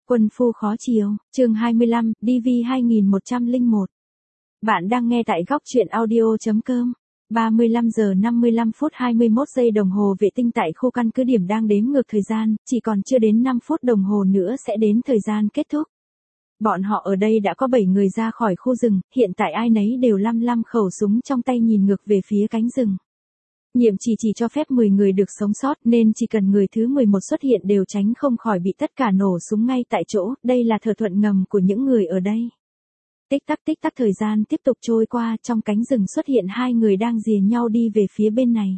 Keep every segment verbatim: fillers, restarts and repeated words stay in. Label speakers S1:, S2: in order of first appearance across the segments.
S1: Quân phu khó chiều, chương hai mươi lăm, đê vê hai một không một. Bạn đang nghe tại góc truyện audio chấm com. ba mươi lăm giờ năm mươi lăm phút hai mươi mốt giây đồng hồ vệ tinh tại khu căn cứ điểm đang đếm ngược thời gian, chỉ còn chưa đến năm phút đồng hồ nữa sẽ đến thời gian kết thúc. Bọn họ ở đây đã có bảy người ra khỏi khu rừng, hiện tại ai nấy đều lăm lăm khẩu súng trong tay nhìn ngược về phía cánh rừng. Nhiệm chỉ chỉ cho phép mười người được sống sót nên chỉ cần người thứ mười một xuất hiện đều tránh không khỏi bị tất cả nổ súng ngay tại chỗ, đây là thỏa thuận ngầm của những người ở đây. Tích tắc tích tắc thời gian tiếp tục trôi qua, trong cánh rừng xuất hiện hai người đang rìa nhau đi về phía bên này.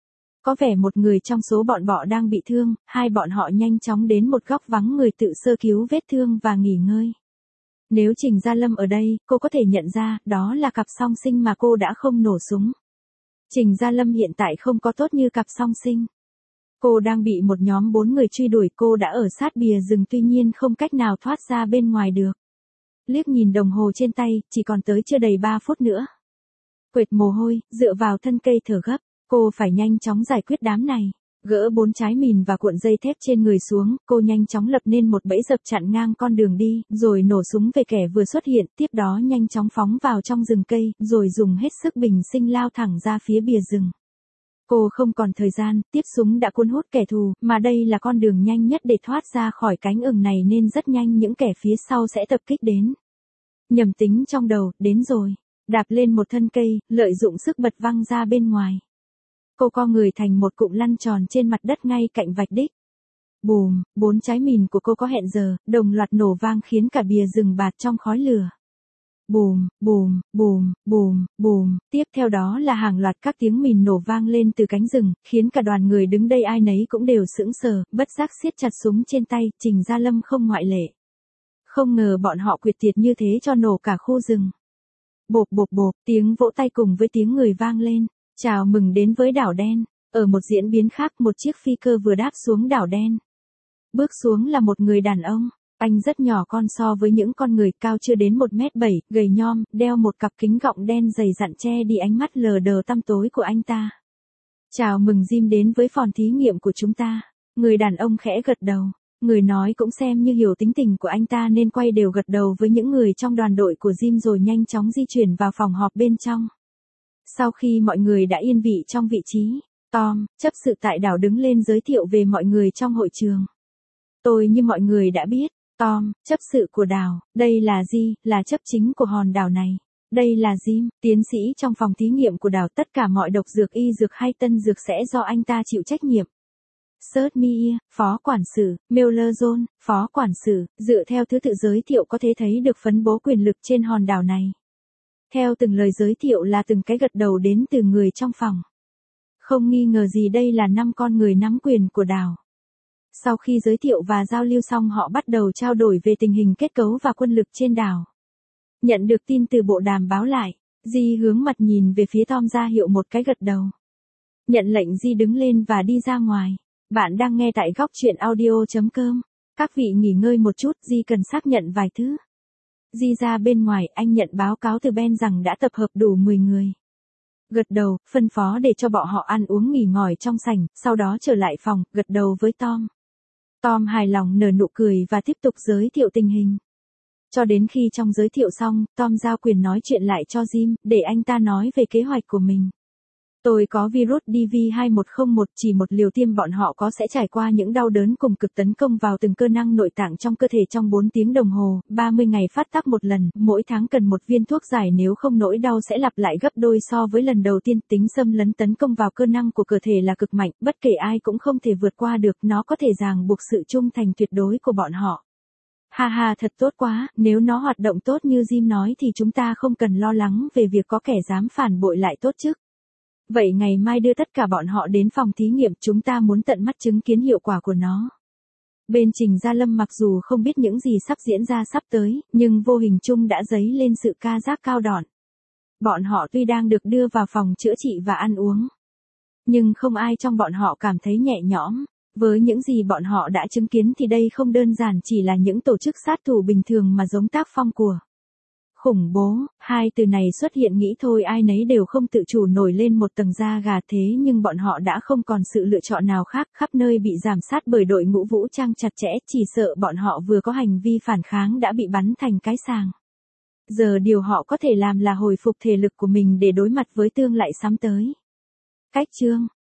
S1: Có vẻ một người trong số bọn họ đang bị thương, hai bọn họ nhanh chóng đến một góc vắng người tự sơ cứu vết thương và nghỉ ngơi. Nếu Trình Gia Lâm ở đây, cô có thể nhận ra, đó là cặp song sinh mà cô đã không nổ súng. Trình Gia Lâm hiện tại không có tốt như cặp song sinh. Cô đang bị một nhóm bốn người truy đuổi, cô đã ở sát bìa rừng tuy nhiên không cách nào thoát ra bên ngoài được. Liếc nhìn đồng hồ trên tay, chỉ còn tới chưa đầy ba phút nữa. Quệt mồ hôi, dựa vào thân cây thở gấp, cô phải nhanh chóng giải quyết đám này. Gỡ bốn trái mìn và cuộn dây thép trên người xuống, cô nhanh chóng lập nên một bẫy dập chặn ngang con đường đi, rồi nổ súng về kẻ vừa xuất hiện, tiếp đó nhanh chóng phóng vào trong rừng cây, rồi dùng hết sức bình sinh lao thẳng ra phía bìa rừng. Cô không còn thời gian, tiếp súng đã cuốn hút kẻ thù, mà đây là con đường nhanh nhất để thoát ra khỏi cánh ừng này nên rất nhanh những kẻ phía sau sẽ tập kích đến. Nhầm tính trong đầu, đến rồi. Đạp lên một thân cây, lợi dụng sức bật văng ra bên ngoài. Cô co người thành một cụm lăn tròn trên mặt đất ngay cạnh vạch đích. Bùm, bốn trái mìn của cô có hẹn giờ, đồng loạt nổ vang khiến cả bìa rừng bạt trong khói lửa. Bùm, bùm, bùm, bùm, bùm, tiếp theo đó là hàng loạt các tiếng mìn nổ vang lên từ cánh rừng, khiến cả đoàn người đứng đây ai nấy cũng đều sững sờ, bất giác siết chặt súng trên tay, Trình Gia Lâm không ngoại lệ. Không ngờ bọn họ quyệt tiệt như thế cho nổ cả khu rừng. Bộp bộp bộp, tiếng vỗ tay cùng với tiếng người vang lên. Chào mừng đến với đảo đen. Ở một diễn biến khác, một chiếc phi cơ vừa đáp xuống đảo đen. Bước xuống là một người đàn ông. Anh rất nhỏ con so với những con người, cao chưa đến một mét bảy, gầy nhom, đeo một cặp kính gọng đen dày dặn che đi ánh mắt lờ đờ tăm tối của anh ta. Chào mừng Jim đến với phòng thí nghiệm của chúng ta. Người đàn ông khẽ gật đầu. Người nói cũng xem như hiểu tính tình của anh ta nên quay đều gật đầu với những người trong đoàn đội của Jim rồi nhanh chóng di chuyển vào phòng họp bên trong. Sau khi mọi người đã yên vị trong vị trí, Tom, chấp sự tại đảo đứng lên giới thiệu về mọi người trong hội trường. Tôi như mọi người đã biết, Tom, chấp sự của đảo, đây là G, là chấp chính của hòn đảo này. Đây là Jim, tiến sĩ trong phòng thí nghiệm của đảo, tất cả mọi độc dược y dược hay tân dược sẽ do anh ta chịu trách nhiệm. Surt Mia, phó quản sự, Miller John, phó quản sự, dựa theo thứ tự giới thiệu có thể thấy được phân bố quyền lực trên hòn đảo này. Theo từng lời giới thiệu là từng cái gật đầu đến từ người trong phòng. Không nghi ngờ gì đây là năm con người nắm quyền của đảo. Sau khi giới thiệu và giao lưu xong họ bắt đầu trao đổi về tình hình kết cấu và quân lực trên đảo. Nhận được tin từ bộ đàm báo lại, Di hướng mặt nhìn về phía Tom ra hiệu một cái gật đầu. Nhận lệnh Di đứng lên và đi ra ngoài. Bạn đang nghe tại góc truyện audio chấm com. Các vị nghỉ ngơi một chút, Di cần xác nhận vài thứ. Di ra bên ngoài, anh nhận báo cáo từ Ben rằng đã tập hợp đủ mười người. Gật đầu, phân phó để cho bọn họ ăn uống nghỉ ngơi trong sảnh, sau đó trở lại phòng, gật đầu với Tom. Tom hài lòng nở nụ cười và tiếp tục giới thiệu tình hình. Cho đến khi trong giới thiệu xong, Tom giao quyền nói chuyện lại cho Jim, để anh ta nói về kế hoạch của mình. Tôi có virus đê vê hai một không một, chỉ một liều tiêm bọn họ có sẽ trải qua những đau đớn cùng cực tấn công vào từng cơ năng nội tạng trong cơ thể trong bốn tiếng đồng hồ, ba mươi ngày phát tác một lần, mỗi tháng cần một viên thuốc giải nếu không nỗi đau sẽ lặp lại gấp đôi so với lần đầu tiên, tính xâm lấn tấn công vào cơ năng của cơ thể là cực mạnh, bất kể ai cũng không thể vượt qua được, nó có thể ràng buộc sự trung thành tuyệt đối của bọn họ. Ha ha, thật tốt quá, nếu nó hoạt động tốt như Jim nói thì chúng ta không cần lo lắng về việc có kẻ dám phản bội lại tốt chứ. Vậy ngày mai đưa tất cả bọn họ đến phòng thí nghiệm, chúng ta muốn tận mắt chứng kiến hiệu quả của nó. Bên Trình Gia Lâm mặc dù không biết những gì sắp diễn ra sắp tới, nhưng vô hình chung đã dấy lên sự ca giác cao đòn. Bọn họ tuy đang được đưa vào phòng chữa trị và ăn uống, nhưng không ai trong bọn họ cảm thấy nhẹ nhõm. Với những gì bọn họ đã chứng kiến thì đây không đơn giản chỉ là những tổ chức sát thủ bình thường mà giống tác phong của Khủng bố, hai từ này xuất hiện nghĩ thôi ai nấy đều không tự chủ nổi lên một tầng da gà thế nhưng bọn họ đã không còn sự lựa chọn nào khác, khắp nơi bị giám sát bởi đội ngũ vũ trang chặt chẽ, chỉ sợ bọn họ vừa có hành vi phản kháng đã bị bắn thành cái sàng. Giờ điều họ có thể làm là hồi phục thể lực của mình để đối mặt với tương lại sắm tới. Cách chương